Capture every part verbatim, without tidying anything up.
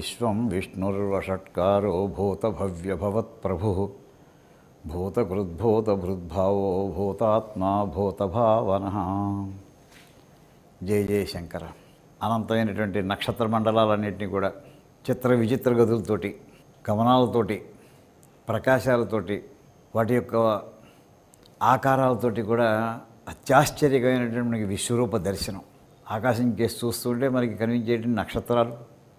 విశ్వం విష్ణుర్వషట్కారో భూతభవ్యభవత్ప్రభుః భూతకృద్భూతభృద్భావో భూతాత్మా భూతభావనః. జయ జయ శంకర. అనంతమైనటువంటి నక్షత్ర మండలాలన్నింటినీ కూడా చిత్ర విచిత్ర గదులతోటి, గమనాలతోటి, ప్రకాశాలతోటి, వాటి యొక్క ఆకారాలతోటి కూడా అత్యాశ్చర్యకరమైనటువంటి మనకి విశ్వరూప దర్శనం. ఆకాశం చేసి చూస్తుంటే మనకి కనిపించేటువంటి నక్షత్రాలు,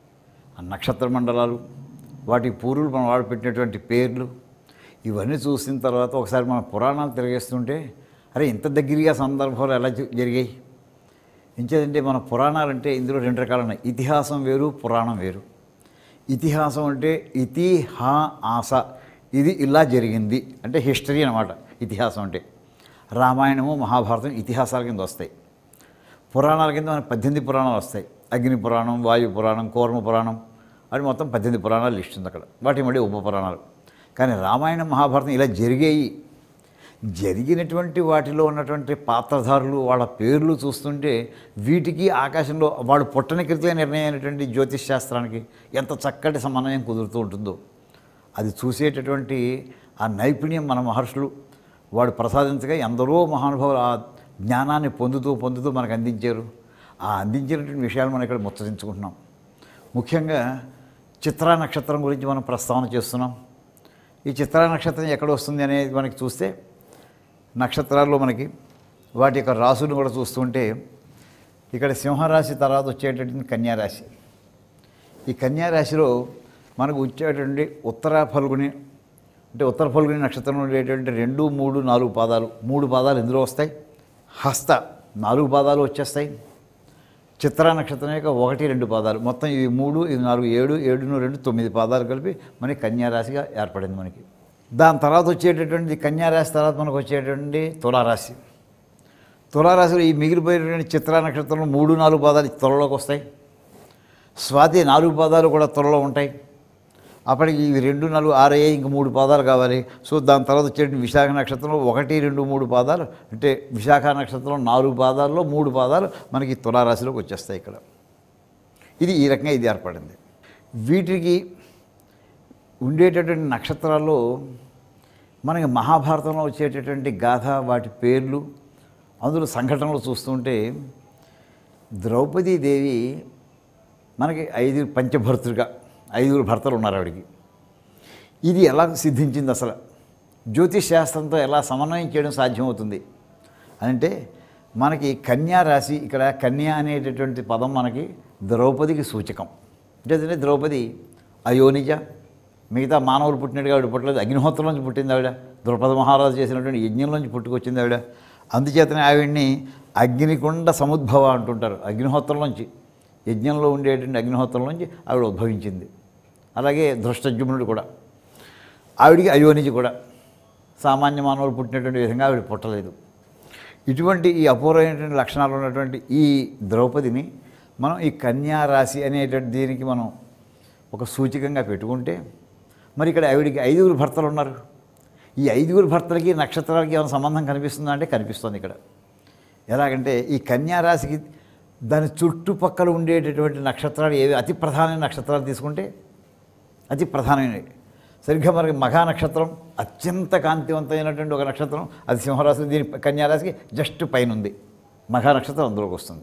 ఆ నక్షత్ర మండలాలు, వాటి పూర్వులు మనం వాడు పెట్టినటువంటి పేర్లు, ఇవన్నీ చూసిన తర్వాత ఒకసారి మన పురాణాలు తిరిగేస్తుంటే అరే ఇంత దగ్గరగా సందర్భాలు ఎలా జరిగాయి. ఇంకేదంటే మన పురాణాలు అంటే ఇందులో రెండు రకాలు ఉన్నాయి. ఇతిహాసం వేరు, పురాణం వేరు. ఇతిహాసం అంటే ఇతి హా ఆస, ఇది ఇలా జరిగింది అంటే హిస్టరీ అన్నమాట. ఇతిహాసం అంటే రామాయణము మహాభారతం ఇతిహాసాల కింద వస్తాయి. పురాణాల కింద మనకు పద్దెనిమిది పురాణాలు వస్తాయి. అగ్ని పురాణం, వాయు పురాణం, కూర్మ పురాణం అది మొత్తం పద్దెనిమిది పురాణాలు లిస్ట్ ఉంది అక్కడ. వాటి మళ్ళీ ఉప పురాణాలు. కానీ రామాయణం మహాభారతం ఇలా జరిగాయి. జరిగినటువంటి వాటిలో ఉన్నటువంటి పాత్రధారులు, వాళ్ళ పేర్లు చూస్తుంటే వీటికి ఆకాశంలో వాడు పుట్టని క్రితమే నిర్ణయమైనటువంటి జ్యోతిష్ శాస్త్రానికి ఎంత చక్కటి సమన్వయం కుదురుతూ ఉంటుందో అది చూసేటటువంటి ఆ నైపుణ్యం మన మహర్షులు వాడు ప్రసాదించగా ఎందరో మహానుభావులు ఆ జ్ఞానాన్ని పొందుతూ పొందుతూ మనకు అందించారు. ఆ అందించినటువంటి విషయాలు మనం ఇక్కడ ముచ్చరించుకుంటున్నాం. ముఖ్యంగా చిత్రా నక్షత్రం గురించి మనం ప్రస్తావన చేస్తున్నాం. ఈ చిత్రా నక్షత్రం ఎక్కడ వస్తుంది అనేది మనకి చూస్తే నక్షత్రాల్లో మనకి వాటి యొక్క రాశులను కూడా చూస్తుంటే ఇక్కడ సింహరాశి తర్వాత వచ్చేటటువంటి కన్యారాశి. ఈ కన్యారాశిలో మనకు వచ్చేటువంటి ఉత్తర ఫల్గుని అంటే ఉత్తర ఫల్గుని నక్షత్రంలో ఉండేటువంటి రెండు మూడు నాలుగు పాదాలు మూడు పాదాలు ఇందులో వస్తాయి. హస్త నాలుగు పాదాలు వచ్చేస్తాయి. చిత్రా నక్షత్రం యొక్క ఒకటి రెండు పాదాలు మొత్తం ఇవి మూడు ఇవి నాలుగు ఏడు ఏడును రెండు తొమ్మిది పాదాలు కలిపి మనకి కన్యారాశిగా ఏర్పడింది మనకి. దాని తర్వాత వచ్చేటటువంటి కన్యారాశి తర్వాత మనకు వచ్చేటువంటి తులారాశి. తులారాశిలో ఈ మిగిలిపోయేటువంటి చిత్రా నక్షత్రంలో మూడు నాలుగు పాదాలు త్వరలోకి వస్తాయి. స్వాతి నాలుగు పాదాలు కూడా త్వరలో ఉంటాయి. అప్పటికి ఇవి రెండు నాలుగు ఆరయ్యాయి, ఇంక మూడు పాదాలు కావాలి. సో దాని తర్వాత వచ్చేటువంటి విశాఖ నక్షత్రంలో ఒకటి రెండు మూడు పాదాలు అంటే విశాఖ నక్షత్రంలో నాలుగు పాదాల్లో మూడు పాదాలు మనకి తులారాశిలోకి వచ్చేస్తాయి ఇక్కడ. ఇది ఈ రకంగా ఇది ఏర్పడింది. వీటికి ఉండేటటువంటి నక్షత్రాల్లో మనకి మహాభారతంలో వచ్చేటటువంటి గాథ, వాటి పేర్లు, అందులో సంఘటనలు చూస్తుంటే ద్రౌపదీదేవి మనకి ఐదు పంచభర్తృగా ఐదుగురు భర్తలు ఉన్నారు ఆవిడికి. ఇది ఎలా సిద్ధించింది, అసలు జ్యోతిష్ శాస్త్రంతో ఎలా సమన్వయం చేయడం సాధ్యమవుతుంది అంటే మనకి కన్యా రాశి, ఇక్కడ కన్య అనేటటువంటి పదం మనకి ద్రౌపదికి సూచకం. అంటే ద్రౌపది అయోనిజ, మిగతా మానవులు పుట్టినట్టుగా ఆవిడ పుట్టలేదు. అగ్నిహోత్రంలోంచి పుట్టింది ఆవిడ. ద్రౌపద మహారాజు చేసినటువంటి యజ్ఞంలోంచి పుట్టుకొచ్చింది ఆవిడ. అందుచేతనే ఆవిడ్ని అగ్నికుండ సముద్భవ అంటుంటారు. అగ్నిహోత్రంలోంచి, యజ్ఞంలో ఉండేటువంటి అగ్నిహోత్రంలోంచి ఆవిడ ఉద్భవించింది. అలాగే ధృష్టద్యుమ్నుడు కూడా ఆవిడికి అయోనిజి కూడా సామాన్య మానవులు పుట్టినటువంటి విధంగా ఆవిడ పుట్టలేదు. ఇటువంటి ఈ అపూర్వమైనటువంటి లక్షణాలు ఉన్నటువంటి ఈ ద్రౌపదిని మనం ఈ కన్యా రాశి అనేటువంటి దీనికి మనం ఒక సూచికంగా పెట్టుకుంటే మరి ఇక్కడ ఆవిడికి ఐదుగురు భర్తలు ఉన్నారు. ఈ ఐదుగురు భర్తలకి నక్షత్రాలకి ఏమైనా సంబంధం కనిపిస్తుందా అంటే కనిపిస్తుంది ఇక్కడ. ఎలాగంటే ఈ కన్యా రాశికి దాని చుట్టుపక్కల ఉండేటటువంటి నక్షత్రాలు ఏవి అతి ప్రధానమైన నక్షత్రాలు తీసుకుంటే అతి ప్రధానమైనవి సరిగ్గా మనకి మఘా నక్షత్రం అత్యంత కాంతివంతమైనటువంటి ఒక నక్షత్రం, అది సింహరాశి, దీని కన్యారాశికి జస్ట్ పైన ఉంది. మఘా నక్షత్రం అందులోకి వస్తుంది.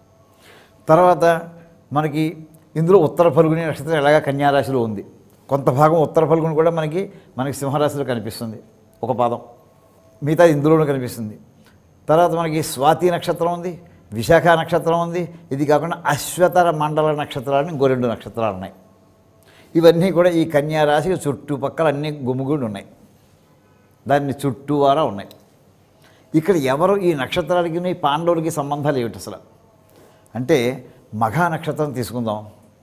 తర్వాత మనకి ఇందులో ఉత్తర ఫల్గుని నక్షత్రం ఎలాగా కన్యారాశిలో ఉంది. కొంత భాగం ఉత్తర ఫల్గుని కూడా మనకి మనకి సింహరాశిలో కనిపిస్తుంది, ఒక పాదం. మిగతా ఇందులోనూ కనిపిస్తుంది. తర్వాత మనకి స్వాతి నక్షత్రం ఉంది, విశాఖ నక్షత్రం ఉంది. ఇది కాకుండా అశ్వతర మండల నక్షత్రాలని ఇంకో రెండు నక్షత్రాలు ఉన్నాయి. ఇవన్నీ కూడా ఈ కన్యా రాశికి చుట్టుపక్కల అన్నీ గుమిగూడి ఉన్నాయి, దాన్ని చుట్టూవారా ఉన్నాయి. ఇక్కడ ఎవరు ఈ నక్షత్రాలకి ఈ పాండవులకి సంబంధాలు ఏమిటి అసలు అంటే మఘా నక్షత్రం తీసుకుందాం.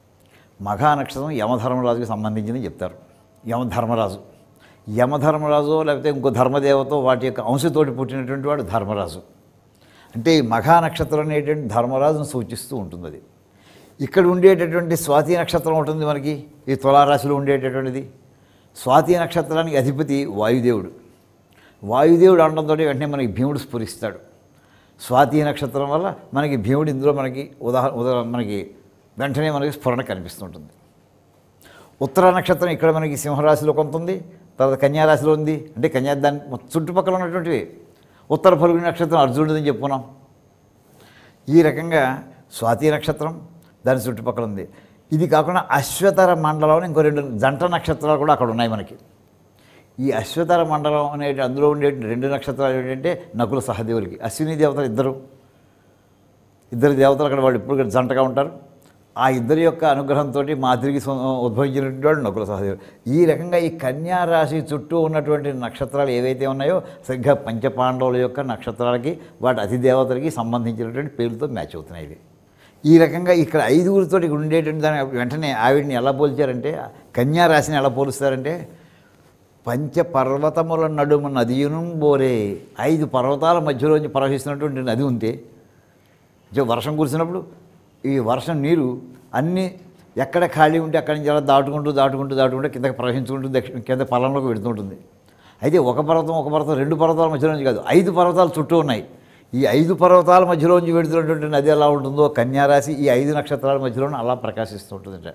మఘా నక్షత్రం యమధర్మరాజుకి సంబంధించింది చెప్తారు. యమధర్మరాజు యమధర్మరాజు లేకపోతే ఇంకో ధర్మదేవతో వాటి యొక్క అంశతోటి పుట్టినటువంటి వాడు ధర్మరాజు. అంటే ఈ మఘా నక్షత్రం అనేటువంటి ధర్మరాజును సూచిస్తూ ఉంటుంది. అది ఇక్కడ ఉండేటటువంటి స్వాతి నక్షత్రం ఉంటుంది మనకి ఈ తులారాశిలో ఉండేటటువంటిది. స్వాతి నక్షత్రానికి అధిపతి వాయుదేవుడు. వాయుదేవుడు అనడంతో వెంటనే మనకి భీముడు స్ఫురిస్తాడు. స్వాతి నక్షత్రం వల్ల మనకి భీముడు ఇందులో మనకి ఉదాహరణ ఉదాహరణ మనకి వెంటనే మనకి స్ఫురణ కనిపిస్తుంటుంది. ఉత్తర నక్షత్రం ఇక్కడ మనకి సింహరాశిలో కొంత ఉంది, తర్వాత కన్యారాశిలో ఉంది. అంటే కన్యా దాని చుట్టుపక్కల ఉన్నటువంటివి. ఉత్తర ఫల్గుని నక్షత్రం అర్జునుడిని చెప్పుకున్నాం. ఈ రకంగా స్వాతి నక్షత్రం దాని చుట్టుపక్కల ఉంది. ఇది కాకుండా అశ్వతర మండలం ఇంకో రెండు జంట నక్షత్రాలు కూడా అక్కడ ఉన్నాయి మనకి. ఈ అశ్వతర మండలం అనే అందులో ఉండే రెండు నక్షత్రాలు ఏంటంటే నకుల సహదేవులకి, అశ్విని దేవతలు ఇద్దరు ఇద్దరు దేవతలు అక్కడ వాళ్ళు ఇప్పుడు జంటగా ఉంటారు. ఆ ఇద్దరి యొక్క అనుగ్రహంతో మాదిరికి ఉద్భవించినటువంటి వాడు నకుల సహదేవుడు. ఈ రకంగా ఈ కన్యా రాశి చుట్టూ ఉన్నటువంటి నక్షత్రాలు ఏవైతే ఉన్నాయో సరిగ్గా పంచపాండవుల యొక్క నక్షత్రాలకి వాటి అతిదేవతలకి సంబంధించినటువంటి పేర్లతో మ్యాచ్ అవుతున్నాయి ఇవి. ఈ రకంగా ఇక్కడ ఐదుగురితో ఇక్కడ ఉండేటువంటి దాని వెంటనే ఆవిడ్ని ఎలా పోల్చారంటే, కన్యా రాశిని ఎలా పోలుస్తారంటే, పంచపర్వతముల నడుమ నదియును బోరే, ఐదు పర్వతాల మధ్యలోంచి ప్రవహిస్తున్నటువంటి నది ఉంటే వర్షం కురిసినప్పుడు ఈ వర్షం నీరు అన్నీ ఎక్కడ ఖాళీ ఉంటే అక్కడి నుంచి అలా దాటుకుంటూ దాటుకుంటూ దాటుకుంటూ కిందకి ప్రవహించుకుంటూ దక్షిణ కింద పొలంలోకి వెళుతుంటుంది. అయితే ఒక పర్వతం ఒక పర్వతం రెండు పర్వతాల మధ్యలోంచి కాదు, ఐదు పర్వతాలు చుట్టూ ఉన్నాయి. ఈ ఐదు పర్వతాల మధ్యలోంచి వెళుతున్నటువంటి నది ఎలా ఉంటుందో కన్యారాశి ఈ ఐదు నక్షత్రాల మధ్యలోనే అలా ప్రకాశిస్తూ ఉంటుందట.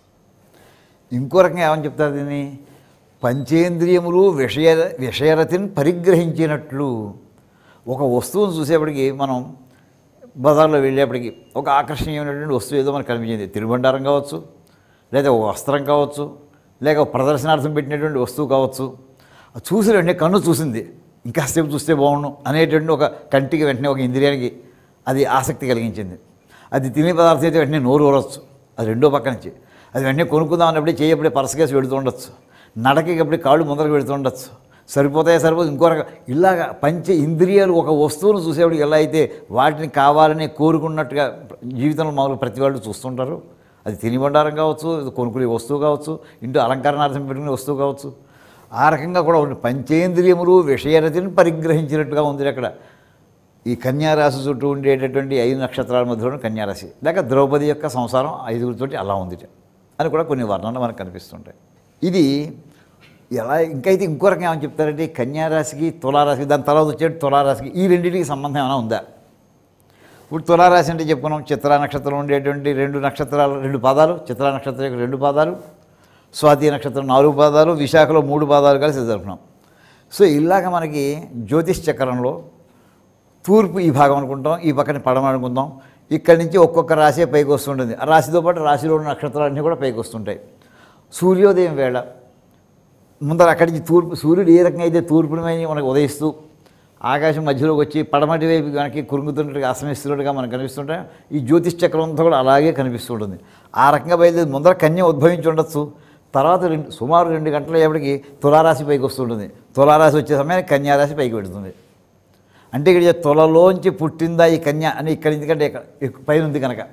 ఇంకో రకంగా ఏమని చెప్తారు దీన్ని, పంచేంద్రియములు విషయ విషయరతిని పరిగ్రహించినట్లు. ఒక వస్తువును చూసేప్పటికి మనం బజార్లో వెళ్ళేప్పటికి ఒక ఆకర్షణీయమైనటువంటి వస్తువు ఏదో మనకు కనిపించింది. తిరుబండారం కావచ్చు, లేదా ఒక వస్త్రం కావచ్చు, లేక ప్రదర్శనార్థం పెట్టినటువంటి వస్తువు కావచ్చు. చూసి వెంటనే కన్ను చూసింది, ఇంకాసేపు చూస్తే బాగుండు అనేటువంటి ఒక కంటికి వెంటనే ఒక ఇంద్రియానికి అది ఆసక్తి కలిగించింది. అది తినే పదార్థం అయితే వెంటనే నోరు ఊరవచ్చు, అది రెండో పక్క నుంచి. అది వెంటనే కొనుక్కుందాం అన్నప్పుడే చేయప్పుడే పరసకేసి వెళుతూ ఉండొచ్చు, నడకి అప్పుడే కాళ్ళు ముందరకు వెళుతూ ఉండొచ్చు. సరిపోతాయా సరిపోదు ఇంకో రకం ఇలాగా పంచ ఇంద్రియాలు ఒక వస్తువును చూసేవాడికి ఎలా అయితే వాటిని కావాలని కోరుకున్నట్టుగా జీవితంలో మామూలు ప్రతి వాళ్ళు చూస్తుంటారు. అది తినిబండారం కావచ్చు, కొనుక్కునే వస్తువు కావచ్చు, ఇంటూ అలంకరణార్థం పెట్టుకునే వస్తువు కావచ్చు. ఆ రకంగా కూడా ఉంది. పంచేంద్రియములు విషయరతిని పరిగ్రహించినట్టుగా ఉంది అక్కడ. ఈ కన్యారాశి చుట్టూ ఉండేటటువంటి ఐదు నక్షత్రాల మధ్యలో కన్యారాశి లేక ద్రౌపది యొక్క సంసారం ఐదుగురితోటి అలా ఉంది అని కూడా కొన్ని వర్ణనలు మనకు కనిపిస్తుంటాయి. ఇది ఎలా ఇంకైతే ఇంకో రకం ఏమని చెప్తారంటే, కన్యారాశికి తులారాశికి దాని తర్వాత వచ్చేటి తులారాశికి ఈ రెండింటికి సంబంధం ఏమైనా ఉందా? ఇప్పుడు తులారాశి అంటే చెప్పుకున్నాం, చిత్రా నక్షత్రం ఉండేటువంటి రెండు నక్షత్రాలు రెండు పాదాలు, చిత్రా నక్షత్రం యొక్క రెండు పాదాలు, స్వాతి నక్షత్రం నాలుగు పాదాలు, విశాఖలో మూడు పాదాలు కలిసి జరుపుకున్నాం. సో ఇలాగ మనకి జ్యోతిష్ చక్రంలో తూర్పు ఈ భాగం అనుకుంటాం, ఈ పక్కన పడమ అనుకుంటాం. ఇక్కడి నుంచి ఒక్కొక్క రాశి పైకి వస్తుంటుంది. ఆ రాశితో పాటు రాశిలో ఉన్న నక్షత్రాలన్నీ కూడా పైకి వస్తుంటాయి. సూర్యోదయం వేళ ముందర అక్కడి నుంచి తూర్పు సూర్యుడు ఏ రకంగా అయితే తూర్పుని మనకు ఉదయిస్తూ ఆకాశం మధ్యలోకి వచ్చి పడమటి వైపు మనకి కురుంగుతున్నట్టుగా అస్తమిస్తున్నట్టుగా మనకు కనిపిస్తుంటాయి. ఈ జ్యోతిష్ చక్రం అంతా కూడా అలాగే కనిపిస్తుంటుంది. ఆ రకంగా బయలుదేరి ముందర కన్య ఉద్భవించి ఉండొచ్చు. తర్వాత రెండు సుమారు రెండు గంటల ఎప్పటికి తులారాశి పైకి వస్తుంటుంది. తులారాశి వచ్చే సమయానికి కన్యారాశి పైకి పెడుతుంది. అంటే ఇక్కడ తులలోంచి పుట్టిందా ఈ కన్య అని ఇక్కడ ఎందుకంటే పైన ఉంది కనుక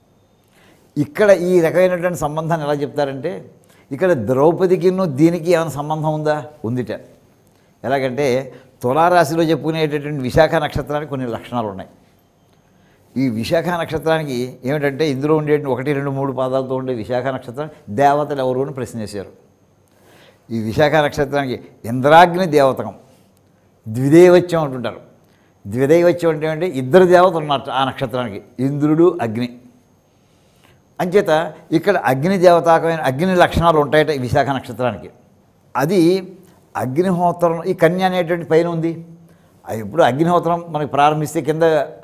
ఇక్కడ ఈ రకమైనటువంటి సంబంధాన్ని ఎలా చెప్తారంటే, ఇక్కడ ద్రౌపదికిను దీనికి ఏమైనా సంబంధం ఉందా? ఉందిట. ఎలాగంటే తులారాశిలో చెప్పుకునేటటువంటి విశాఖ నక్షత్రానికి కొన్ని లక్షణాలు ఉన్నాయి. ఈ విశాఖ నక్షత్రానికి ఏమిటంటే ఇందులో ఉండే ఒకటి రెండు మూడు పాదాలతో ఉండే విశాఖ నక్షత్రం దేవతలు ఎవరు అని ప్రశ్న చేశారు. ఈ విశాఖ నక్షత్రానికి ఇంద్రాగ్ని దేవతకం, ద్విదైవత్యం అంటుంటారు. ద్విదైవత్యం అంటే అంటే ఇద్దరు దేవతలు ఉన్నారు ఆ నక్షత్రానికి, ఇంద్రుడు అగ్ని. అంచేత ఇక్కడ అగ్ని దేవతాకమైన అగ్ని లక్షణాలు ఉంటాయట ఈ విశాఖ నక్షత్రానికి. అది అగ్నిహోత్రం ఈ కన్య అనేటువంటి పైన ఉంది. అది ఇప్పుడు అగ్నిహోత్రం మనకి ప్రారంభిస్తే కింద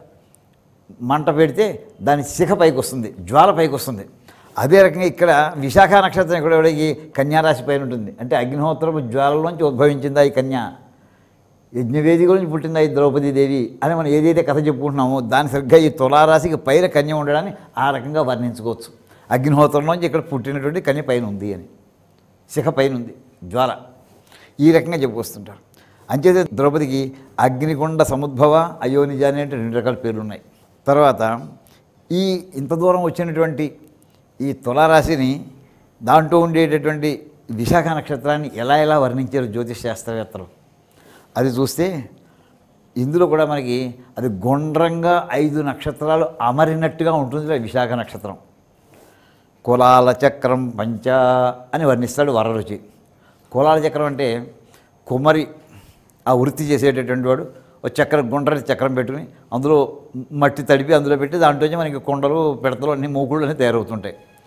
మంట పెడితే దాని శిఖ పైకి వస్తుంది, జ్వాల పైకి వస్తుంది. అదే రకంగా ఇక్కడ విశాఖ నక్షత్రం ఇక్కడ ఈ కన్యారాశి పైన ఉంటుంది. అంటే అగ్నిహోత్రం జ్వాలలోంచి ఉద్భవించిందా ఈ కన్య, యజ్ఞవేది గురించి పుట్టిందా ఈ ద్రౌపదీదేవి అని మనం ఏదైతే కథ చెప్పుకుంటున్నామో దాని సరిగ్గా ఈ తులారాశికి పైన కన్య ఉండడాన్ని ఆ రకంగా వర్ణించుకోవచ్చు. అగ్నిహోత్రంలోంచి ఇక్కడ పుట్టినటువంటి కన్య పైన ఉంది అని, శిఖ పైన ఉంది, జ్వాల, ఈ రకంగా చెప్పుకొస్తుంటారు. అంచేత ద్రౌపదికి అగ్నికొండ సముద్భవ అయోనిజ అనే రెండు రకాల పేర్లు ఉన్నాయి. తర్వాత ఈ ఇంత దూరం వచ్చినటువంటి ఈ తులారాశిని దాంట్లో ఉండేటటువంటి విశాఖ నక్షత్రాన్ని ఎలా ఎలా వర్ణించారు జ్యోతిష్ శాస్త్రవేత్తలు అది చూస్తే ఇందులో కూడా మనకి అది గుండ్రంగా ఐదు నక్షత్రాలు అమరినట్టుగా ఉంటుంది విశాఖ నక్షత్రం. కులాల చక్రం పంచ అని వర్ణిస్తాడు వరరుచి. కులాల చక్రం అంటే కుమ్మరి ఆ వృత్తి చేసేటటువంటి వాడు ఒక చక్రం గుండ్రటి చక్రం పెట్టుకుని అందులో మట్టి తడిపి అందులో పెట్టి దాంట్లోంచి మనకి కొండలు పెడతలు అన్ని మూకుళ్ళు అన్నీ తయారవుతుంటాయి.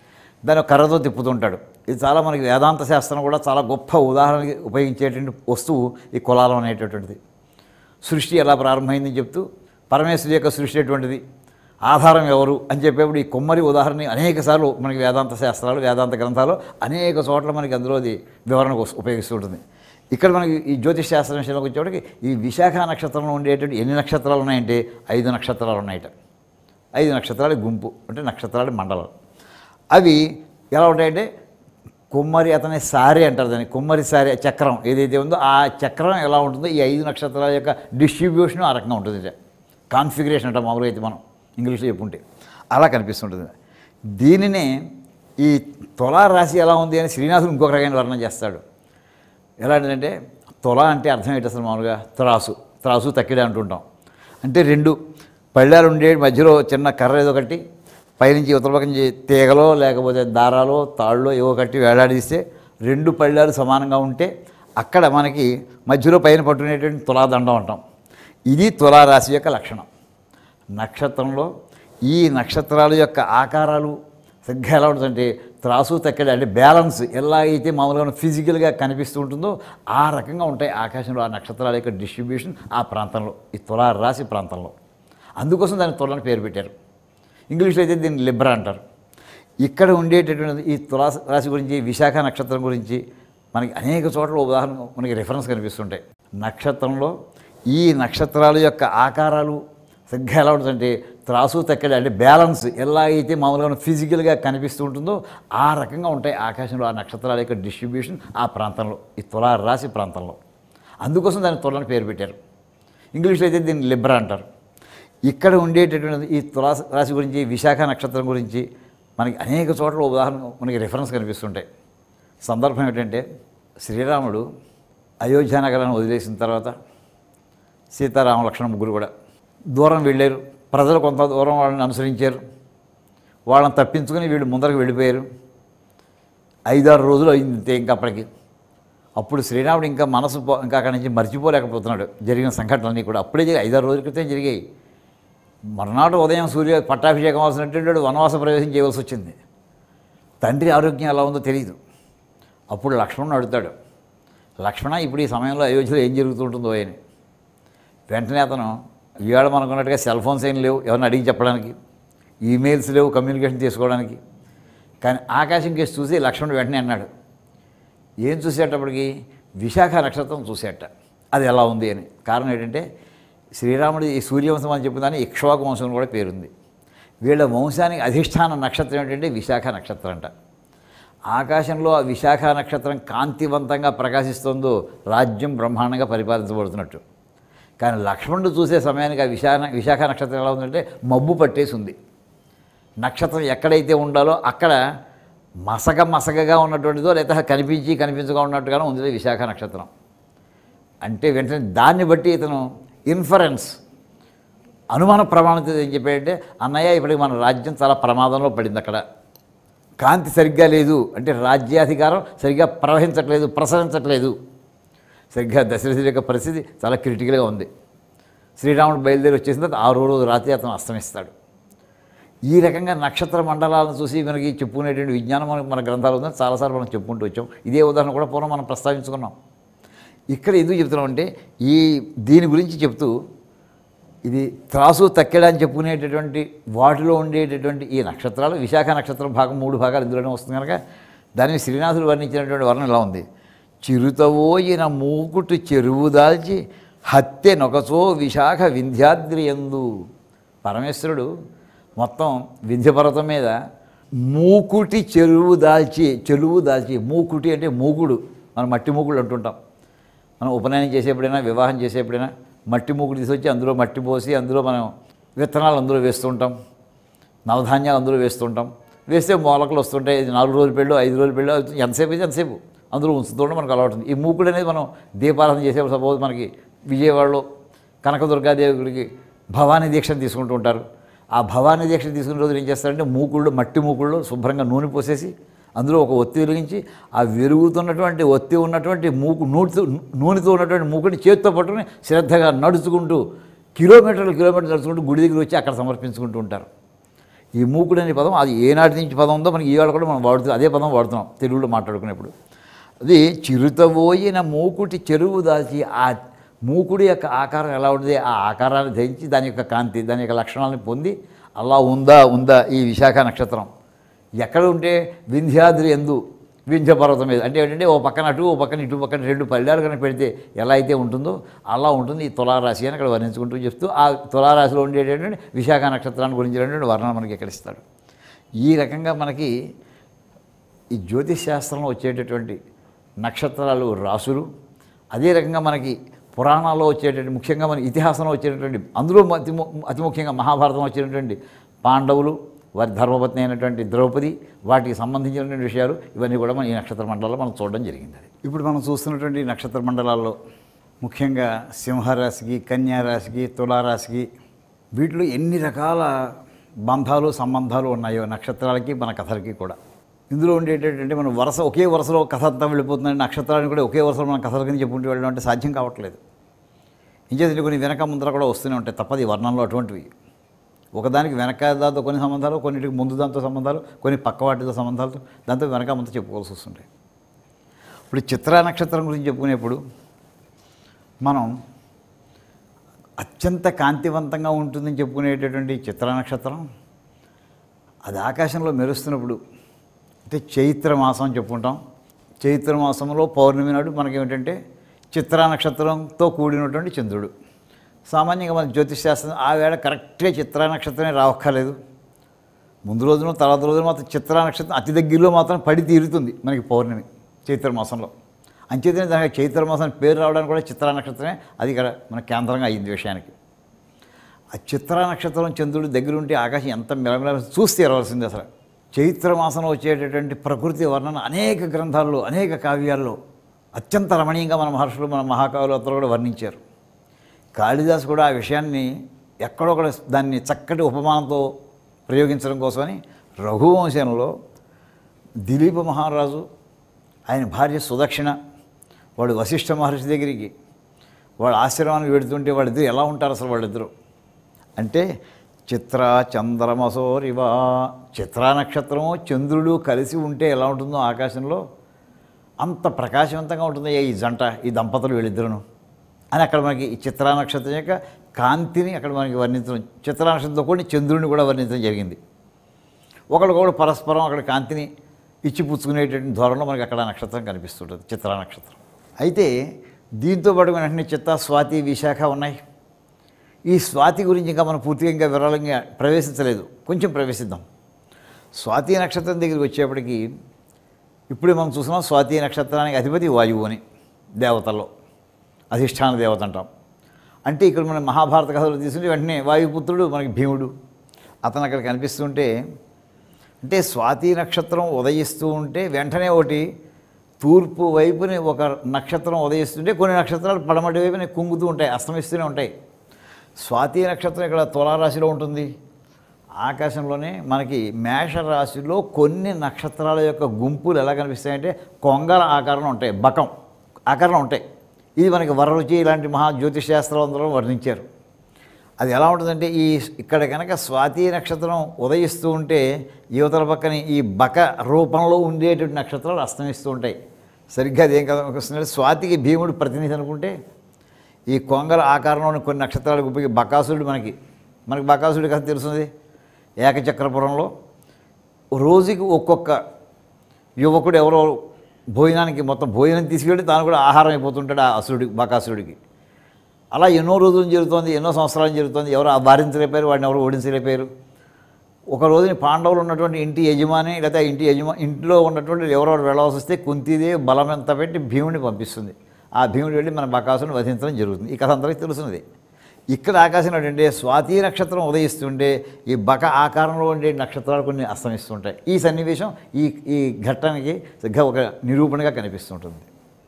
దాన్ని కర్రతో తిప్పుతుంటాడు. ఇది చాలా మనకి వేదాంత శాస్త్రం కూడా చాలా గొప్ప ఉదాహరణకి ఉపయోగించేటువంటి వస్తువు ఈ కులాలం అనేటటువంటిది. సృష్టి ఎలా ప్రారంభమైందని చెప్తూ పరమేశ్వరి యొక్క సృష్టి ఎటువంటిది, ఆధారం ఎవరు అని చెప్పేప్పుడు ఈ కొమ్మరి ఉదాహరణ అనేక సార్లు మనకి వేదాంత శాస్త్రాలు వేదాంత గ్రంథాలు అనేక చోట్ల మనకి అందులో అది వివరణకు ఉపయోగిస్తుంటుంది. ఇక్కడ మనకి ఈ జ్యోతిష్ శాస్త్రం విషయంలోకి వచ్చేప్పటికి ఈ విశాఖ నక్షత్రంలో ఉండేటువంటి ఎన్ని నక్షత్రాలు ఉన్నాయంటే ఐదు నక్షత్రాలు ఉన్నాయట. ఐదు నక్షత్రాల గుంపు అంటే నక్షత్రాల మండలం. అవి ఎలా ఉంటాయంటే కుమ్మరి అతని సారి అంటారు దాన్ని, కుమ్మరి సారి చక్రం ఏదైతే ఉందో ఆ చక్రం ఎలా ఉంటుందో ఈ ఐదు నక్షత్రాల యొక్క డిస్ట్రిబ్యూషన్ ఆ రకంగా ఉంటుంది. కాన్ఫిగరేషన్ అంటాం మామూలుగా అయితే మనం ఇంగ్లీష్లో చెప్పుకుంటే అలా కనిపిస్తుంటుంది. దీనినే ఈ తులా రాశి ఎలా ఉంది అని శ్రీనాథుడు ఇంకొక రకమైన వర్ణన చేస్తాడు. ఎలాంటిదంటే తులా అంటే అర్థం ఏంటి అసలు మామూలుగా త్రాసు త్రాసు తక్కిడ అంటుంటాం. అంటే రెండు పళ్ళాలు ఉండే మధ్యలో చిన్న కర్ర ఏదో కట్టి పైనుంచి ఉత్తర పక్క నుంచి తీగలో లేకపోతే దారాలో తాళ్ళలో ఏవో కట్టి వేలాడిస్తే రెండు పళ్ళాలు సమానంగా ఉంటే అక్కడ మనకి మధ్యలో పైన పట్టుకునేటువంటి తులాదండం అంటాం. ఇది తులారాశి యొక్క లక్షణం. నక్షత్రంలో ఈ నక్షత్రాల యొక్క ఆకారాలు సరిగ్గా ఎలా ఉంటుందంటే త్రాసు తక్కడి అంటే బ్యాలెన్స్ ఎలా అయితే మామూలుగా ఫిజికల్గా కనిపిస్తూ ఉంటుందో ఆ రకంగా ఉంటాయి ఆకాశంలో ఆ నక్షత్రాల యొక్క డిస్ట్రిబ్యూషన్ ఆ ప్రాంతంలో ఈ తులా రాశి ప్రాంతంలో. అందుకోసం దాన్ని తులని పేరు పెట్టారు. ఇంగ్లీష్లో అయితే దీన్ని లిబ్రా అంటారు. ఇక్కడ ఉండేటటువంటి ఈ తులా రాశి గురించి విశాఖ నక్షత్రం గురించి మనకి అనేక చోట్ల ఉదాహరణ మనకి రిఫరెన్స్ కనిపిస్తుంటాయి. నక్షత్రంలో ఈ నక్షత్రాల యొక్క ఆకారాలు సరిగ్గా ఎలా ఉంటుందంటే త్రాసు తక్కడి అంటే బ్యాలెన్స్ ఎలా అయితే మామూలుగా ఫిజికల్గా కనిపిస్తూ ఉంటుందో ఆ రకంగా ఉంటాయి ఆకాశంలో ఆ నక్షత్రాల యొక్క డిస్ట్రిబ్యూషన్ ఆ ప్రాంతంలో ఈ తులా రాశి ప్రాంతంలో. అందుకోసం దాన్ని తులని పేరు పెట్టారు. ఇంగ్లీష్లో అయితే దీన్ని లిబ్రా అంటారు. ఇక్కడ ఉండేటటువంటి ఈ తులా రాశి గురించి విశాఖ నక్షత్రం గురించి మనకి అనేక చోట్ల ఉదాహరణ మనకి రిఫరెన్స్ కనిపిస్తుంటాయి. సందర్భం ఏంటంటే శ్రీరాముడు అయోధ్య నగరాన్ని వదిలేసిన తర్వాత సీతారామ లక్ష్మణ ముగ్గురు కూడా దూరం వెళ్ళారు. ప్రజలు కొంత దూరం వాళ్ళని అనుసరించారు. వాళ్ళని తప్పించుకొని వీళ్ళు ముందరకు వెళ్ళిపోయారు. ఐదారు రోజులు అయింది ఇంకా అప్పటికి. అప్పుడు శ్రీరాముడు ఇంకా మనసు ఇంకా అక్కడి నుంచి మర్చిపోలేకపోతున్నాడు జరిగిన సంఘటనలన్నీ కూడా. అప్పుడే జరిగి ఐదారు రోజుల క్రితం జరిగాయి. మర్నాడు ఉదయం సూర్య పట్టాభిషేకం అవసరమైనటువంటి వనవాస ప్రవేశం చేయవలసి వచ్చింది. తండ్రి ఆరోగ్యం ఎలా ఉందో తెలియదు. అప్పుడు లక్ష్మణుడు అడుగుతాడు, లక్ష్మణ ఇప్పుడు ఈ సమయంలో అయోధ్యలో ఏం జరుగుతుంటుందో అని. వెంటనే అతను ఇవాళ మనకున్నట్టుగా సెల్ ఫోన్స్ ఏం లేవు ఎవరిని అడిగి చెప్పడానికి, ఈమెయిల్స్ లేవు కమ్యూనికేషన్ చేసుకోవడానికి. కానీ ఆకాశం కేసి చూసి లక్ష్మణుడు వెంటనే అన్నాడు, ఏం చూసేటప్పటికి విశాఖ నక్షత్రం చూసేట అది ఎలా ఉంది అని. కారణం ఏంటంటే శ్రీరాముడు ఈ సూర్యవంశం అని చెప్పుదాన్ని ఇక్ష్వాకు వంశం కూడా పేరుంది. వీళ్ళ వంశానికి అధిష్టాన నక్షత్రం ఏంటంటే విశాఖ నక్షత్రం అంట. ఆకాశంలో ఆ విశాఖ నక్షత్రం కాంతివంతంగా ప్రకాశిస్తుందో రాజ్యం బ్రహ్మాండంగా పరిపాలించబడుతున్నట్టు. కానీ లక్ష్మణుడు చూసే సమయానికి ఆ విశాఖ విశాఖ నక్షత్రం ఎలా ఉందంటే మబ్బు పట్టేసి ఉంది. నక్షత్రం ఎక్కడైతే ఉండాలో అక్కడ మసక మసకగా ఉన్నటువంటిదో లేదా కనిపించి కనిపించగా ఉన్నట్టుగానో ఉంది విశాఖ నక్షత్రం. అంటే వెంటనే దాన్ని బట్టి ఇతను ఇన్ఫరెన్స్ అనుమాన ప్రమాణంతో ఏం చెప్పాడంటే, అన్నయ్య ఇప్పటికి మన రాజ్యం చాలా ప్రమాదంలో పడింది, అక్కడ కాంతి సరిగ్గా లేదు, అంటే రాజ్యాధికారం సరిగ్గా ప్రవహించట్లేదు ప్రసరించట్లేదు, సరిగ్గా దశరథుడి యొక్క పరిస్థితి చాలా క్రిటికల్గా ఉంది. శ్రీరాముడు బయలుదేరి వచ్చేసిన తర్వాత ఆరో రోజు రాత్రి అతను అస్తమిస్తాడు. ఈ రకంగా నక్షత్ర మండలాలను చూసి మనకి చెప్పుకునేటువంటి విజ్ఞానం మనకు మన గ్రంథాలు ఉందని చాలాసార్లు మనం చెప్పుకుంటూ వచ్చాం. ఇదే ఉదాహరణ కూడా పూర్వం మనం ప్రస్తావించుకున్నాం. ఇక్కడ ఎందుకు చెప్తున్నామంటే ఈ దీని గురించి చెప్తూ ఇది త్రాసు తక్కెడ అని చెప్పుకునేటటువంటి వాటిలో ఉండేటటువంటి ఈ నక్షత్రాలు విశాఖ నక్షత్రం భాగం మూడు భాగాలు ఇందులోనే వస్తుంది కనుక దాన్ని శ్రీనాథుడు వర్ణించినటువంటి వర్ణం ఎలా ఉంది. చిరుతవోయిన మూకుటి చెరువు దాల్చి హత్యె నొకచో విశాఖ వింధ్యాద్రి యందు. పరమేశ్వరుడు మొత్తం వింధ్యపర్వతం మీద మూకుటి చెరువు దాల్చి చెరువు దాల్చి మూకుటి అంటే మూకుడు, మనం మట్టి మూకుడు అంటుంటాం. మనం ఉపనయనం చేసేప్పుడైనా వివాహం చేసేప్పుడైనా మట్టి మూకుడు తీసుకొచ్చి అందులో మట్టి పోసి అందులో మనం విత్తనాలు అందులో వేస్తూ ఉంటాం, నవధాన్యాలు అందులో వేస్తుంటాం. వేస్తే మొలకలు వస్తుంటాయి. నాలుగు రోజులు పెళ్ళు ఐదు రోజులు పెళ్ళు ఎంతసేపు అయితే ఎంతసేపు అందులో ఉంచుతుంటే మనకు అలవాటు ఉంది. ఈ మూకుడు అనేది మనం దీపారాధన చేసేప్పుడు సపోజ్ మనకి విజయవాడలో కనకదుర్గాదేవి గుడికి భవానీ దీక్షను తీసుకుంటూ ఉంటారు. ఆ భవానీ దీక్ష తీసుకునే రోజులు ఏం చేస్తారంటే మూకుళ్ళు మట్టి మూకుళ్ళు శుభ్రంగా నూనె పోసేసి అందులో ఒక ఒత్తి వెలిగించి ఆ వెలుగుతున్నటువంటి ఒత్తి ఉన్నటువంటి మూకు నూనెతో నూనెతో ఉన్నటువంటి మూకుని చేతితో పట్టుకుని శ్రద్ధగా నడుచుకుంటూ కిలోమీటర్లు కిలోమీటర్లు నడుచుకుంటూ గుడి దగ్గర వచ్చి అక్కడ సమర్పించుకుంటూ ఉంటారు. ఈ మూకుడు అనే పదం అది ఏనాటి నుంచి పదం ఉందో మనకి ఈవేళ కూడా మనం వాడుతున్నాం, అదే పదం వాడుతున్నాం తెలుగులో మాట్లాడుకునేప్పుడు. అది చిరుతబోయిన మూకుటి చెరువు దాచి ఆ మూకుడి యొక్క ఆకారం ఎలా ఉంటుంది, ఆ ఆకారాన్ని ధరించి దాని యొక్క కాంతి, దాని యొక్క లక్షణాలను పొంది అలా ఉందా ఉందా ఈ విశాఖ నక్షత్రం. ఎక్కడ ఉంటే వింధ్యాద్రి ఎందు, వింధ్య పర్వతం మీద, అంటే ఏంటంటే ఓ పక్కన అటు ఓ పక్కన ఇటు పక్కన రెండు పల్లెలు కనుక పెడితే ఎలా అయితే ఉంటుందో అలా ఉంటుంది ఈ తులారాశి అని అక్కడ వర్ణించుకుంటూ చెప్తూ ఆ తులారాశిలో ఉండేటటువంటి విశాఖ నక్షత్రాన్ని గురించినటువంటి వర్ణన మనకి ఇక్కడ ఇస్తాడు. ఈ రకంగా మనకి ఈ జ్యోతిష్ శాస్త్రంలో వచ్చేటటువంటి నక్షత్రాలు రాసులు, అదే రకంగా మనకి పురాణాల్లో వచ్చేటటువంటి ముఖ్యంగా మన ఇతిహాసంలో వచ్చేటటువంటి అందులో అతి అతి ముఖ్యంగా మహాభారతంలో వచ్చేటటువంటి పాండవులు, వారి ధర్మపత్ని అయినటువంటి ద్రౌపది, వాటికి సంబంధించినటువంటి విషయాలు ఇవన్నీ కూడా మన ఈ నక్షత్ర మండలాల్లో మనం చూడడం జరిగింది. ఇప్పుడు మనం చూస్తున్నటువంటి నక్షత్ర మండలాల్లో ముఖ్యంగా సింహరాశికి, కన్యారాశికి, తులారాశికి వీటిలో ఎన్ని రకాల బంధాలు సంబంధాలు ఉన్నాయో నక్షత్రాలకి మన కథలకి కూడా. ఇందులో ఉండేటటువంటి మనం వరుస ఒకే వరుసలో కథ అంతా వెళ్ళిపోతుందండి. నక్షత్రాలను కూడా ఒకే వరుసలో మన కథల కింద చెప్పుకుంటూ వెళ్ళడం అంటే సాధ్యం కావట్లేదు. ఇంచేది కొన్ని వెనక ముందర కూడా వస్తూనే ఉంటాయి, తప్పది వర్ణంలో అటువంటివి. ఒకదానికి వెనక దాంతో కొన్ని సంబంధాలు, కొన్నిటికి ముందు దాంతో సంబంధాలు, కొన్ని పక్క వాటితో సంబంధాలతో, దాంతో వెనక ముందు చెప్పుకోవాల్సి వస్తుంటాయి. ఇప్పుడు చిత్రా నక్షత్రం గురించి చెప్పుకునేప్పుడు మనం అత్యంత కాంతివంతంగా ఉంటుందని చెప్పుకునేటటువంటి చిత్రా నక్షత్రం అది ఆకాశంలో మెరుస్తున్నప్పుడు, అంటే చైత్ర మాసం అని చెప్పుకుంటాం. చైత్ర మాసంలో పౌర్ణమి నాడు మనకేమిటంటే చిత్రా నక్షత్రంతో కూడినటువంటి చంద్రుడు. సామాన్యంగా మన జ్యోతిష్ శాస్త్రం ఆ వేళ కరెక్ట్గా చిత్రా నక్షత్రమే రావక్కర్లేదు. ముందు రోజున తర్వాత రోజున మాత్రం చిత్రా నక్షత్రం అతి దగ్గరలో మాత్రం పడి తీరుతుంది మనకి పౌర్ణమి చైత్ర మాసంలో. అంచేతనే దానికి చైత్ర మాసం పేరు రావడానికి కూడా చిత్రా నక్షత్రమే అది ఇక్కడ మన కేంద్రంగా అయ్యింది విషయానికి. ఆ చిత్రా నక్షత్రం చంద్రుడి దగ్గర ఉంటే ఆకాశం ఎంత మెలమెల చూస్తే ఎరవలసింది. అసలు చైత్ర మాసంలో వచ్చేటటువంటి ప్రకృతి వర్ణన అనేక గ్రంథాల్లో, అనేక కావ్యాల్లో అత్యంత రమణీయంగా మన మహర్షులు, మన మహాకావులు అందరూ కూడా వర్ణించారు. కాళిదాసు కూడా ఆ విషయాన్ని ఎక్కడొక్కడ దాన్ని చక్కటి ఉపమానంతో ప్రయోగించడం కోసమని రఘువంశంలో దిలీప మహారాజు, ఆయన భార్య సుదక్షిణ, వాడు వశిష్ఠ మహర్షి దగ్గరికి వాడు ఆశ్రమానికి వెడుతుంటే వాళ్ళిద్దరు ఎలా ఉంటారు అసలు వాళ్ళిద్దరు అంటే చిత్ర చంద్రమసోరివా, చిత్రా నక్షత్రము చంద్రుడు కలిసి ఉంటే ఎలా ఉంటుందో ఆకాశంలో అంత ప్రకాశవంతంగా ఉంటుంది ఈ జంట, ఈ దంపతులు వీళ్ళిద్దరును అని అక్కడ మనకి ఈ చిత్రా నక్షత్రం యొక్క కాంతిని అక్కడ మనకి వర్ణించడం, చిత్రా నక్షత్రంతో కూడా చంద్రుడిని కూడా వర్ణించడం జరిగింది. ఒకరికొకరు పరస్పరం అక్కడ కాంతిని ఇచ్చిపుచ్చుకునేటువంటి ధోరణిలో మనకి అక్కడ నక్షత్రం కనిపిస్తుంటుంది చిత్రా నక్షత్రం. అయితే దీంతో పాటు వెంటనే చిత్త, స్వాతి, విశాఖ ఉన్నాయి. ఈ స్వాతి గురించి ఇంకా మనం పూర్తిగా ఇంకా వివరాలంగా ప్రవేశించలేదు, కొంచెం ప్రవేశిద్దాం. స్వాతి నక్షత్రం దగ్గరికి వచ్చేప్పటికి ఇప్పుడే మనం చూస్తున్నాం స్వాతి నక్షత్రానికి అధిపతి వాయువు అని దేవతల్లో అధిష్టాన దేవత అంటాం. అంటే ఇక్కడ మన మహాభారత కథలు తీసుకుంటే వెంటనే వాయుపుత్రుడు మనకి భీముడు, అతను అక్కడ కనిపిస్తుంటే అంటే స్వాతి నక్షత్రం ఉదయిస్తూ ఉంటే వెంటనే ఒకటి తూర్పు వైపుని ఒక నక్షత్రం ఉదయిస్తుంటే కొన్ని నక్షత్రాలు పడమటి వైపుని కుంగుతూ ఉంటాయి, అస్తమిస్తూనే ఉంటాయి. స్వాతి నక్షత్రం ఇక్కడ తులారాశిలో ఉంటుంది. ఆకాశంలోనే మనకి మేషరాశిలో కొన్ని నక్షత్రాల యొక్క గుంపులు ఎలా కనిపిస్తాయంటే కొంగల ఆకారంలో ఉంటాయి, బకం ఆకారంలో ఉంటాయి. ఇది మనకి వరరుచి ఇలాంటి మహా జ్యోతిష్ శాస్త్రవంతులు వర్ణించారు. అది ఎలా ఉంటుందంటే ఈ ఇక్కడ కనుక స్వాతి నక్షత్రం ఉదయిస్తూ ఉంటే యువతల పక్కన ఈ బక రూపంలో ఉండేటువంటి నక్షత్రాలు అస్తమిస్తూ ఉంటాయి. సరిగ్గా అదేం కదా వస్తుందంటే స్వాతికి భీముడు ప్రతినిధి అనుకుంటే ఈ కొంగల ఆకారంలోని కొన్ని నక్షత్రాల గుంపుకి బకాసురుడు మనకి మనకి బకాసురుడి కథ తెలుస్తుంది. ఏకచక్రపురంలో రోజుకి ఒక్కొక్క యువకుడు ఎవరో భోజనానికి మొత్తం భోజనం తీసుకెళ్ళి తాను కూడా ఆహారం అయిపోతుంటాడు ఆ అసురుడికి, బకాసురుడికి. అలా ఎన్నో రోజులు జరుగుతోంది, ఎన్నో సంవత్సరాలు జరుగుతుంది. ఎవరు ఆ వారించలేపారు, వాడిని ఎవరు ఓడించలేపారు. ఒక రోజుని పాండవులు ఉన్నటువంటి ఇంటి యజమాని లేదా ఇంటి యజమా ఇంట్లో ఉన్నటువంటి ఎవరెవరు వెళ్ళవలసి వస్తే కుంతిదేవి బలం ఎంత పెట్టి భీముడిని పంపిస్తుంది. ఆ భీముడు వెళ్ళి మన బకాసురుని వధించడం జరుగుతుంది. ఈ కథ అందరికీ తెలుసున్నది. ఇక్కడ ఆకాశంలో ఏంటంటే స్వాతి నక్షత్రం ఉదయిస్తుంటే ఈ బక ఆకారంలో ఉండే నక్షత్రాలు కొన్ని అస్తమిస్తుంటాయి. ఈ సన్నివేశం ఈ ఈ ఘట్టానికి సరిగ్గా ఒక నిరూపణగా కనిపిస్తుంటుంది.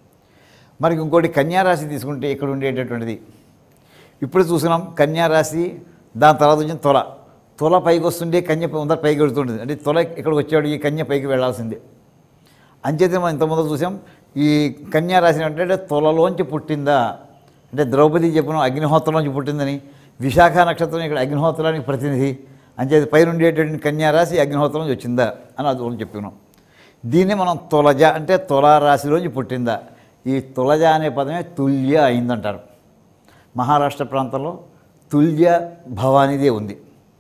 మరి ఇంకోటి కన్యారాశి తీసుకుంటే ఇక్కడ ఉండేటటువంటిది ఇప్పుడు చూసినాం. కన్యారాశి దాని తర్వాత వచ్చిన తుల, తుల పైకి వస్తుంటే కన్య ముందర పైకి వెళుతుంటుంది. అంటే తుల ఇక్కడికి వచ్చాడు ఈ కన్య పైకి వెళ్లాల్సిందే. అంచేతే మనం ఇంతకుముందు చూసాం ఈ కన్యారాశి అంటే తులలోంచి పుట్టిందా అంటే ద్రౌపది చెప్పిన అగ్నిహోత్రంలోంచి పుట్టిందని. విశాఖ నక్షత్రం ఇక్కడ అగ్నిహోత్రానికి ప్రతినిధి. అంచేది పైన ఉండేటువంటి కన్యారాశి అగ్నిహోత్రం నుంచి వచ్చిందా అని అది చెప్పుకున్నాం. దీన్ని మనం తులజ అంటే తులారాశిలోంచి పుట్టిందా, ఈ తులజ అనే పదమే తుల్య అయిందంటారు. మహారాష్ట్ర ప్రాంతంలో తుల్య భవానీదేవి ఉంది,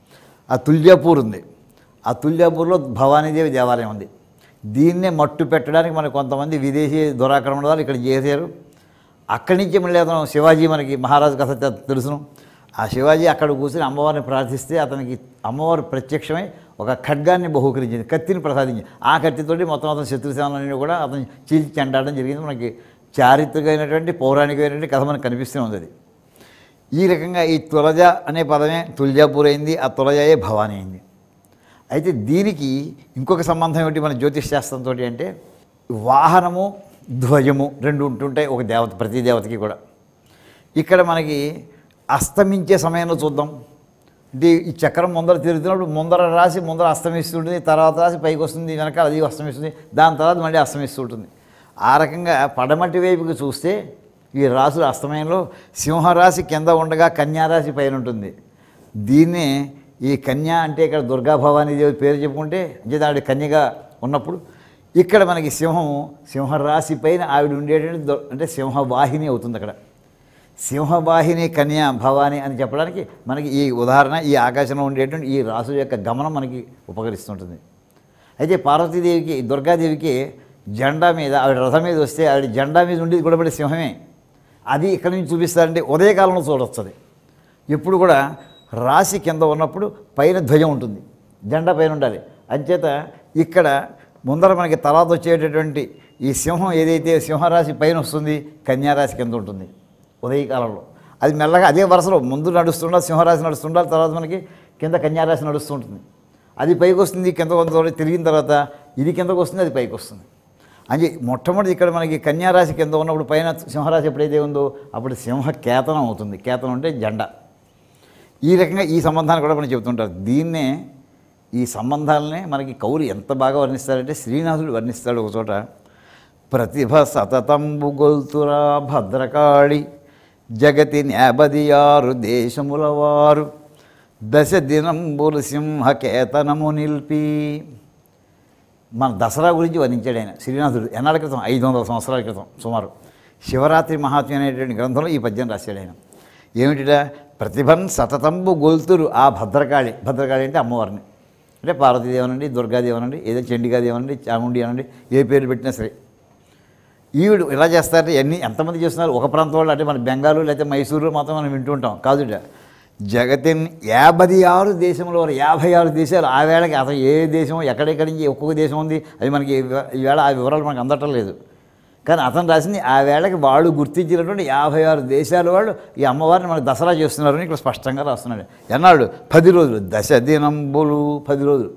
ఆ తుల్యాపూర్ ఉంది, ఆ తుల్యాపూర్లో భవానీదేవి దేవాలయం ఉంది. దీన్నే మట్టు పెట్టడానికి మనకు కొంతమంది విదేశీ దురాక్రమణదారులు ఇక్కడ చేశారు. అక్కడి నుంచి మళ్ళీ అతను శివాజీ మనకి మహారాజు కథ తెలుసును. ఆ శివాజీ అక్కడ కూర్చొని అమ్మవారిని ప్రార్థిస్తే అతనికి అమ్మవారు ప్రత్యక్షమై ఒక ఖడ్గాన్ని బహూకరించింది, కత్తిని ప్రసాదించింది. ఆ కత్తితోటి మొత్తం అతను శత్రుసేనని కూడా అతను చీల్చి చెండాడడం జరిగింది. మనకి చారిత్రకమైనటువంటి పౌరాణికమైనటువంటి కథ మనకు కనిపిస్తూ ఉంది. అది ఈ రకంగా ఈ తులజ అనే పదమే తుల్జాపూర్ అయింది, ఆ తులజయే భవానీ అయింది. అయితే దీనికి ఇంకొక సంబంధం ఏమిటి మన జ్యోతిష్ శాస్త్రంతో అంటే, వాహనము ధ్వజము రెండు ఉంటుంటాయి ఒక దేవత, ప్రతి దేవతకి కూడా. ఇక్కడ మనకి అస్తమించే సమయంలో చూద్దాం, అంటే ఈ చక్రం ముందర తిరుగుతున్నప్పుడు ముందర రాసి ముందర అస్తమిస్తుంటుంది, తర్వాత రాసి పైకి వస్తుంది, వెనకాల అది అస్తమిస్తుంది, దాని తర్వాత మళ్ళీ అస్తమిస్తూ ఉంటుంది. ఆ రకంగా పడమటి వైపుకి చూస్తే ఈ రాసుల అస్తమయంలో సింహరాశి కింద ఉండగా కన్యారాశి పైన ఉంటుంది. దీన్నే ఈ కన్యా అంటే ఇక్కడ దుర్గా భవానీదేవి పేరు చెప్పుకుంటే అంటే ఆవిడ కన్యగా ఉన్నప్పుడు ఇక్కడ మనకి సింహం సింహరాశి పైన ఆవిడ ఉండేటువంటి అంటే సింహవాహిని అవుతుంది. అక్కడ సింహవాహిని కన్యా భవాని అని చెప్పడానికి మనకి ఈ ఉదాహరణ ఈ ఆకాశంలో ఉండేటువంటి ఈ రాసుల యొక్క గమనం మనకి ఉపకరిస్తుంటుంది. అయితే పార్వతీదేవికి దుర్గాదేవికి జెండా మీద ఆవిడ రథం మీద వస్తే ఆవిడ జెండా మీద ఉండేది కూడా పడే సింహమే. అది ఇక్కడ నుంచి చూపిస్తారంటే ఉదయకాలంలో చూడవచ్చు. అది ఎప్పుడు కూడా రాశి కింద ఉన్నప్పుడు పైన ధ్వజం ఉంటుంది, జెండా పైన ఉండాలి. అంచేత ఇక్కడ ముందర మనకి తర్వాత వచ్చేటటువంటి ఈ సింహం ఏదైతే సింహరాశి పైన వస్తుంది కన్యారాశి కింద ఉంటుంది ఉదయకాలంలో. అది మెల్లగా అదే వరుసలో ముందు నడుస్తుండాలి, సింహరాశి నడుస్తుండాలి, తర్వాత మనకి కింద కన్యారాశి నడుస్తుంటుంది. అది పైకి వస్తుంది, కింద కొంత తిరిగిన తర్వాత ఇది కిందకు వస్తుంది, అది పైకి వస్తుంది. అంటే మొట్టమొదటి ఇక్కడ మనకి కన్యారాశి కింద ఉన్నప్పుడు పైన సింహరాశి ఎప్పుడైతే ఉందో అప్పుడు సింహ కేతనం అవుతుంది. కేతనం అంటే జెండా. ఈ రకంగా ఈ సంబంధాన్ని కూడా మనం చెబుతుంటారు. దీన్నే ఈ సంబంధాలనే మనకి కవులు ఎంత బాగా వర్ణిస్తారంటే శ్రీనాథుడు వర్ణిస్తాడు ఒక చోట, ప్రతిభ సతతంబు గొల్తురా భద్రకాళి జగతి న్యాబదియారు దేశముల వారు దశ దినంబులు సింహకేతనము నిలిపి. మన దసరా గురించి వర్ణించాడు ఆయన శ్రీనాథుడు ఎన్నాళ్ళ క్రితం, ఐదు వందల సంవత్సరాల క్రితం సుమారు. శివరాత్రి మహాత్మ్యం అనేటువంటి గ్రంథంలో ఈ పద్యం రాశాడు ఆయన. ఏమిటిరా, ప్రతిభన్ సతతంబు గొల్తురు ఆ భద్రకాళి. భద్రకాళి అంటే అమ్మవారిని, అంటే పార్వతీదేవి అనండి, దుర్గాదేవి అనండి, ఏదో చండికాదేవి అనండి, చాముండి అనండి, ఏ పేరు పెట్టినా సరే. ఈవిడు ఇలా చేస్తారంటే ఎన్ని ఎంతమంది చేస్తున్నారు ఒక ప్రాంతం వాళ్ళు, అంటే మన బెంగాలు లేకపోతే మైసూరు మాత్రం మనం వింటూ ఉంటాం కాదుట. జగతిన్ యాభై ఆరు దేశంలో యాభై ఆరు దేశాలు ఆ వేళకి అసలు ఏ దేశం ఎక్కడెక్కడి నుంచి ఒక్కొక్క దేశం ఉంది అది మనకి ఈవేళ ఆ వివరాలు మనకు అందటం లేదు. కానీ అతను రాసింది ఆ వేళకి వాళ్ళు గుర్తించినటువంటి యాభై ఆరు దేశాల వాళ్ళు ఈ అమ్మవారిని మనకు దసరా చేస్తున్నారని ఇక్కడ స్పష్టంగా రాస్తున్నాడు. ఎన్నాడు, పది రోజులు, దశ దినంబులు, పది రోజులు.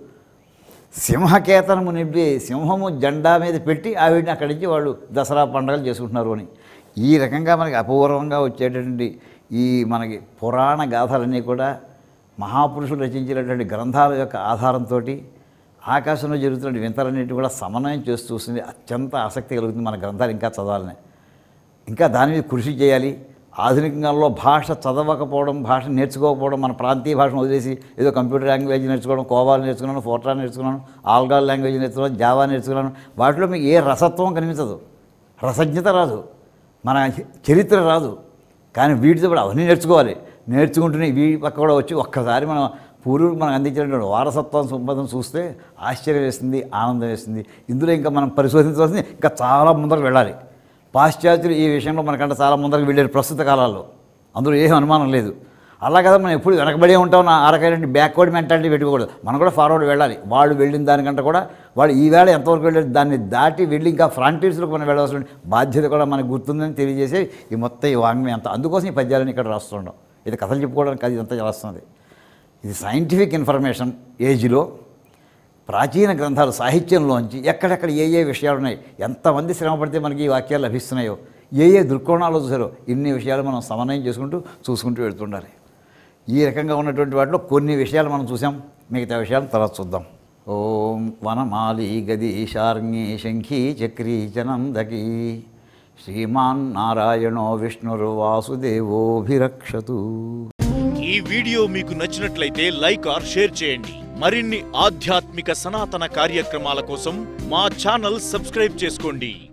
సింహకేతనము నింపి సింహము జెండా మీద పెట్టి ఆవిడని అక్కడి నుంచి వాళ్ళు దసరా పండుగలు చేసుకుంటున్నారు అని. ఈ రకంగా మనకి అపూర్వంగా వచ్చేటటువంటి ఈ మనకి పురాణ గాథలన్నీ కూడా మహాపురుషులు రచించినటువంటి గ్రంథాల యొక్క ఆధారంతో ఆకాశంలో జరుగుతున్న వింతలన్నింటినీ కూడా సమన్వయం చేస్తూ చూస్తుంది. అత్యంత ఆసక్తి కలుగుతుంది మన గ్రంథాలు ఇంకా చదవాలని, ఇంకా దాని మీద కృషి చేయాలి. ఆధునికంలో భాష చదవకపోవడం, భాష నేర్చుకోకపోవడం, మన ప్రాంతీయ భాషను వదిలేసి ఏదో కంప్యూటర్ లాంగ్వేజ్ నేర్చుకోవడం, కోవాలు నేర్చుకున్నాను, ఫోర్ట్రాన్ నేర్చుకున్నాను, ఆల్గాల్ లాంగ్వేజ్ నేర్చుకున్నాను, జావా నేర్చుకున్నాను. వాటిలో మీకు ఏ రసత్వం కనిపించదు, రసజ్ఞత రాదు, మన చరిత్ర రాదు. కానీ వీటితో కూడా అవన్నీ నేర్చుకోవాలి. నేర్చుకుంటూనే వీటి పక్క కూడా వచ్చి ఒక్కసారి మనం పూర్వులు మనకు అందించినటువంటి వారసత్వం సంపదను చూస్తే ఆశ్చర్యం వేస్తుంది, ఆనందం వేస్తుంది. ఇందులో ఇంకా మనం పరిశోధించవలసింది ఇంకా చాలా ముందరకు వెళ్ళాలి. పాశ్చాత్యులు ఈ విషయంలో మనకంటే చాలా ముందరకు వెళ్ళారు ప్రస్తుత కాలాల్లో, అందులో ఏం అనుమానం లేదు. అలా కదా మనం ఎప్పుడు వెనకబడే ఉంటాం, ఆ రకమైన బ్యాక్వర్డ్ మెంటాలిటీ పెట్టుకోకూడదు. మనం కూడా ఫార్వర్డ్ వెళ్ళాలి. వాళ్ళు వెళ్ళిన దానికంటే కూడా వాళ్ళు ఈవేళ ఎంతవరకు వెళ్ళారు దాన్ని దాటి వెళ్ళి ఇంకా ఫ్రాంటీర్స్లోకి మనం వెళ్ళవలసిన బాధ్యత కూడా మనకు గుర్తుందని తెలియజేసే ఈ మొత్తం ఈ వాంగ్మయం అంతా. అందుకోసం ఈ పద్యాలను ఇక్కడ రాస్తుండం. ఇది కథలు చెప్పుకోవడానికి అది ఇదంతా రాస్తుంది. ఇది సైంటిఫిక్ ఇన్ఫర్మేషన్ ఏజ్లో ప్రాచీన గ్రంథాలు సాహిత్యంలోంచి ఎక్కడెక్కడ ఏ ఏ విషయాలు ఉన్నాయి, ఎంతమంది శ్రమ పడితే మనకి ఈ వాక్యాలు లభిస్తున్నాయో, ఏ ఏ దృక్కోణాలు చూసారో, ఇన్ని విషయాలు మనం సమన్వయం చేసుకుంటూ చూసుకుంటూ వెళ్తుండాలి. ఈ రకంగా ఉన్నటువంటి వాటిలో కొన్ని విషయాలు మనం చూసాం, మిగతా విషయాలు తర్వాత చూద్దాం. ఓం వనమాలి గదీశార్ంగి శంఖీ చక్రీ చనందకీ శ్రీమాన్ నారాయణో విష్ణుర్వాసుదేవోభిరక్షతు. ఈ వీడియో మీకు నచ్చినట్లయితే లైక్ ఆర్ షేర్ చేయండి. మరిన్ని ఆధ్యాత్మిక సనాతన కార్యక్రమాల కోసం మా ఛానల్ సబ్స్క్రైబ్ చేసుకోండి.